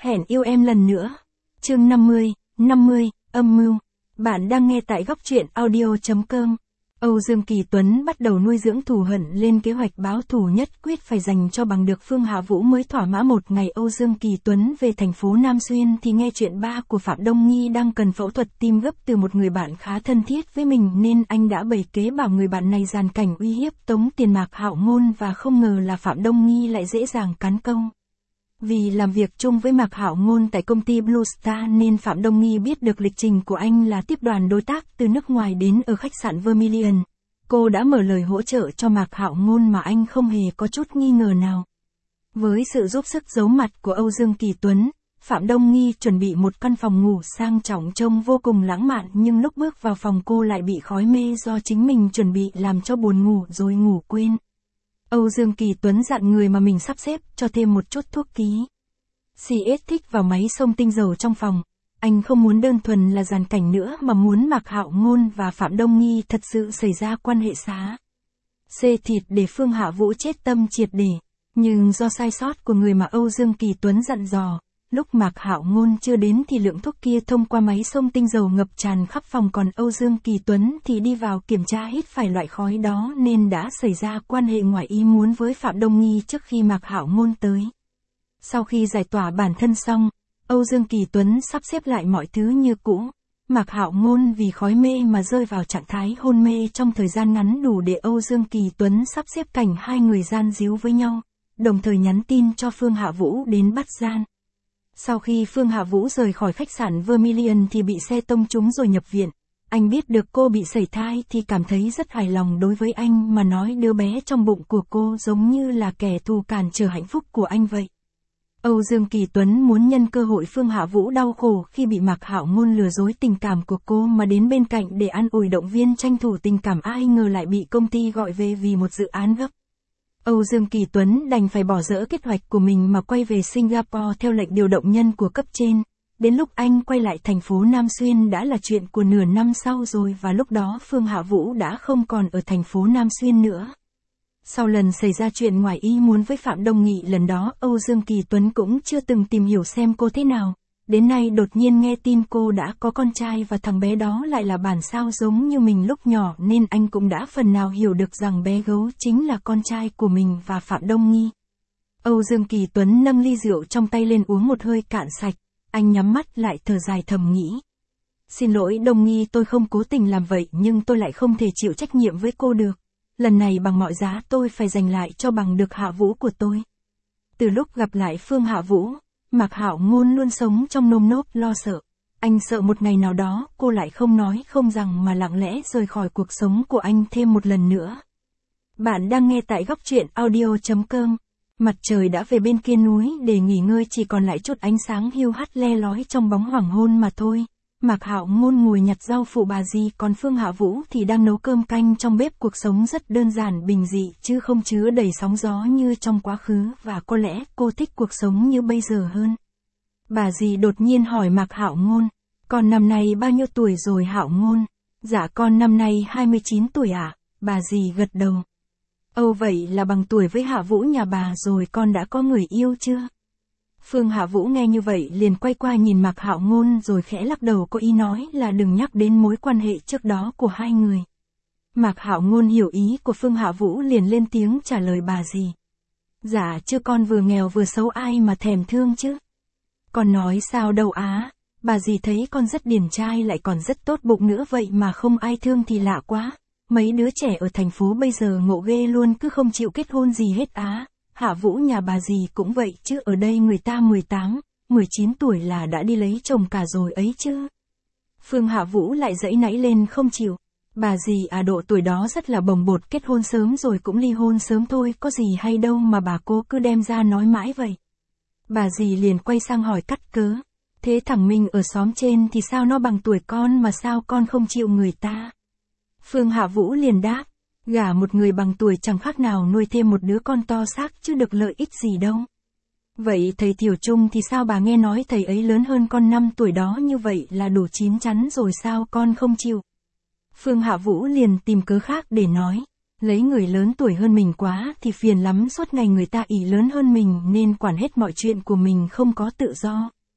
Hẹn yêu em lần nữa. Chương 50, âm mưu. Bạn đang nghe tại góc truyện audio.com. Âu Dương Kỳ Tuấn bắt đầu nuôi dưỡng thù hận, lên kế hoạch báo thù nhất quyết phải dành cho bằng được Phương Hạ Vũ mới thỏa mãn. Một ngày Âu Dương Kỳ Tuấn về thành phố Nam Xuyên thì nghe chuyện ba của Phạm Đông Nghi đang cần phẫu thuật tim gấp từ một người bạn khá thân thiết với mình, nên anh đã bày kế bảo người bạn này dàn cảnh uy hiếp tống tiền Mạc Hạo Ngôn, và không ngờ là Phạm Đông Nghi lại dễ dàng cán câu. Vì làm việc chung với Mạc Hạo Ngôn tại công ty Blue Star nên Phạm Đông Nghi biết được lịch trình của anh là tiếp đoàn đối tác từ nước ngoài đến ở khách sạn Vermilion. Cô đã mở lời hỗ trợ cho Mạc Hạo Ngôn mà anh không hề có chút nghi ngờ nào. Với sự giúp sức giấu mặt của Âu Dương Kỳ Tuấn, Phạm Đông Nghi chuẩn bị một căn phòng ngủ sang trọng trông vô cùng lãng mạn, nhưng lúc bước vào phòng cô lại bị khói mê do chính mình chuẩn bị làm cho buồn ngủ rồi ngủ quên. Âu Dương Kỳ Tuấn dặn người mà mình sắp xếp cho thêm một chút thuốc ký CS thích vào máy xông tinh dầu trong phòng. Anh không muốn đơn thuần là dàn cảnh nữa mà muốn Mạc Hạo Ngôn và Phạm Đông Nghi thật sự xảy ra quan hệ xá xê thịt để Phương Hạ Vũ chết tâm triệt để. Nhưng do sai sót của người mà Âu Dương Kỳ Tuấn dặn dò, lúc Mạc Hạo Ngôn chưa đến thì lượng thuốc kia thông qua máy xông tinh dầu ngập tràn khắp phòng, còn Âu Dương Kỳ Tuấn thì đi vào kiểm tra hít phải loại khói đó nên đã xảy ra quan hệ ngoài ý muốn với Phạm Đông Nghi trước khi Mạc Hạo Ngôn tới. Sau khi giải tỏa bản thân xong, Âu Dương Kỳ Tuấn sắp xếp lại mọi thứ như cũ. Mạc Hạo Ngôn vì khói mê mà rơi vào trạng thái hôn mê trong thời gian ngắn đủ để Âu Dương Kỳ Tuấn sắp xếp cảnh hai người gian díu với nhau, đồng thời nhắn tin cho Phương Hạ Vũ đến bắt gian. Sau khi Phương Hạ Vũ rời khỏi khách sạn Vermilion thì bị xe tông trúng rồi nhập viện. Anh biết được cô bị sẩy thai thì cảm thấy rất hài lòng đối với anh, mà nói đứa bé trong bụng của cô giống như là kẻ thù cản trở hạnh phúc của anh vậy. Âu Dương Kỳ Tuấn muốn nhân cơ hội Phương Hạ Vũ đau khổ khi bị Mạc Hạo Ngôn lừa dối tình cảm của cô mà đến bên cạnh để an ủi động viên tranh thủ tình cảm, ai ngờ lại bị công ty gọi về vì một dự án gấp. Âu Dương Kỳ Tuấn đành phải bỏ dỡ kế hoạch của mình mà quay về Singapore theo lệnh điều động nhân của cấp trên. Đến lúc anh quay lại thành phố Nam Xuyên đã là chuyện của nửa năm sau rồi, và lúc đó Phương Hạ Vũ đã không còn ở thành phố Nam Xuyên nữa. Sau lần xảy ra chuyện ngoài ý muốn với Phạm Đông Nghị lần đó, Âu Dương Kỳ Tuấn cũng chưa từng tìm hiểu xem cô thế nào. Đến nay đột nhiên nghe tin cô đã có con trai và thằng bé đó lại là bản sao giống như mình lúc nhỏ, nên anh cũng đã phần nào hiểu được rằng bé gấu chính là con trai của mình và Phạm Đông Nghi. Âu Dương Kỳ Tuấn nâng ly rượu trong tay lên uống một hơi cạn sạch, anh nhắm mắt lại thở dài thầm nghĩ. Xin lỗi Đông Nghi, tôi không cố tình làm vậy, nhưng tôi lại không thể chịu trách nhiệm với cô được. Lần này bằng mọi giá tôi phải giành lại cho bằng được Hạ Vũ của tôi. Từ lúc gặp lại Phương Hạ Vũ, Mạc Hạo Ngôn luôn sống trong nơm nớp lo sợ. Anh sợ một ngày nào đó cô lại không nói không rằng mà lặng lẽ rời khỏi cuộc sống của anh thêm một lần nữa. Bạn đang nghe tại góc truyện audio.com. Mặt trời đã về bên kia núi để nghỉ ngơi, chỉ còn lại chút ánh sáng hiu hắt le lói trong bóng hoàng hôn mà thôi. Mạc Hạo Ngôn ngồi nhặt rau phụ bà dì, còn Phương Hạ Vũ thì đang nấu cơm canh trong bếp. Cuộc sống rất đơn giản bình dị chứ không chứa đầy sóng gió như trong quá khứ, và có lẽ cô thích cuộc sống như bây giờ hơn. Bà dì đột nhiên hỏi Mạc Hạo Ngôn, con năm nay bao nhiêu tuổi rồi Hạo Ngôn? Dạ con năm nay 29 tuổi ạ. Bà dì gật đầu. Âu vậy là bằng tuổi với Hạ Vũ nhà bà rồi, con đã có người yêu chưa? Phương Hạ Vũ nghe như vậy liền quay qua nhìn Mạc Hạo Ngôn rồi khẽ lắc đầu, có ý nói là đừng nhắc đến mối quan hệ trước đó của hai người. Mạc Hạo Ngôn hiểu ý của Phương Hạ Vũ liền lên tiếng trả lời bà dì. Dạ chứ con vừa nghèo vừa xấu ai mà thèm thương chứ. Con nói sao đâu á, bà dì thấy con rất điển trai lại còn rất tốt bụng nữa, vậy mà không ai thương thì lạ quá. Mấy đứa trẻ ở thành phố bây giờ ngộ ghê luôn, cứ không chịu kết hôn gì hết á. Hạ Vũ nhà bà dì cũng vậy chứ, ở đây người ta 18, 19 tuổi là đã đi lấy chồng cả rồi ấy chứ. Phương Hạ Vũ lại giãy nãy lên không chịu. Bà dì à, độ tuổi đó rất là bồng bột, kết hôn sớm rồi cũng ly hôn sớm thôi, có gì hay đâu mà bà cô cứ đem ra nói mãi vậy. Bà dì liền quay sang hỏi cắt cớ. Thế thằng Minh ở xóm trên thì sao, nó bằng tuổi con mà sao con không chịu người ta? Phương Hạ Vũ liền đáp. Gả một người bằng tuổi chẳng khác nào nuôi thêm một đứa con to xác chứ được lợi ích gì đâu. Vậy thầy Thiểu Trung thì sao, bà nghe nói thầy ấy lớn hơn con 5 tuổi đó, như vậy là đủ chín chắn rồi sao con không chịu? Phương Hạ Vũ liền tìm cớ khác để nói. Lấy người lớn tuổi hơn mình quá thì phiền lắm, suốt ngày người ta ỷ lớn hơn mình nên quản hết mọi chuyện của mình không có tự do.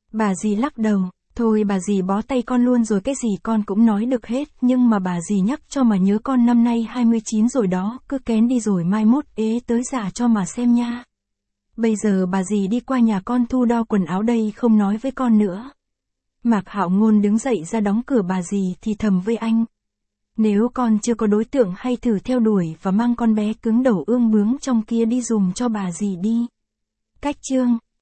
Bà dì lắc đầu, thôi bà dì bó tay con luôn rồi, cái gì con cũng nói được hết, nhưng mà bà dì nhắc cho mà nhớ con năm nay 29 rồi đó, cứ kén đi rồi mai mốt ế tới già cho mà xem nha. Bây giờ bà dì đi qua nhà con thu đo quần áo đây, không nói với con nữa. Mạc Hạo Ngôn đứng dậy ra đóng cửa, bà dì thì thầm với anh. Nếu con chưa có đối tượng hay thử theo đuổi và mang con bé cứng đầu ương bướng trong kia đi dùm cho bà dì đi. Cách chương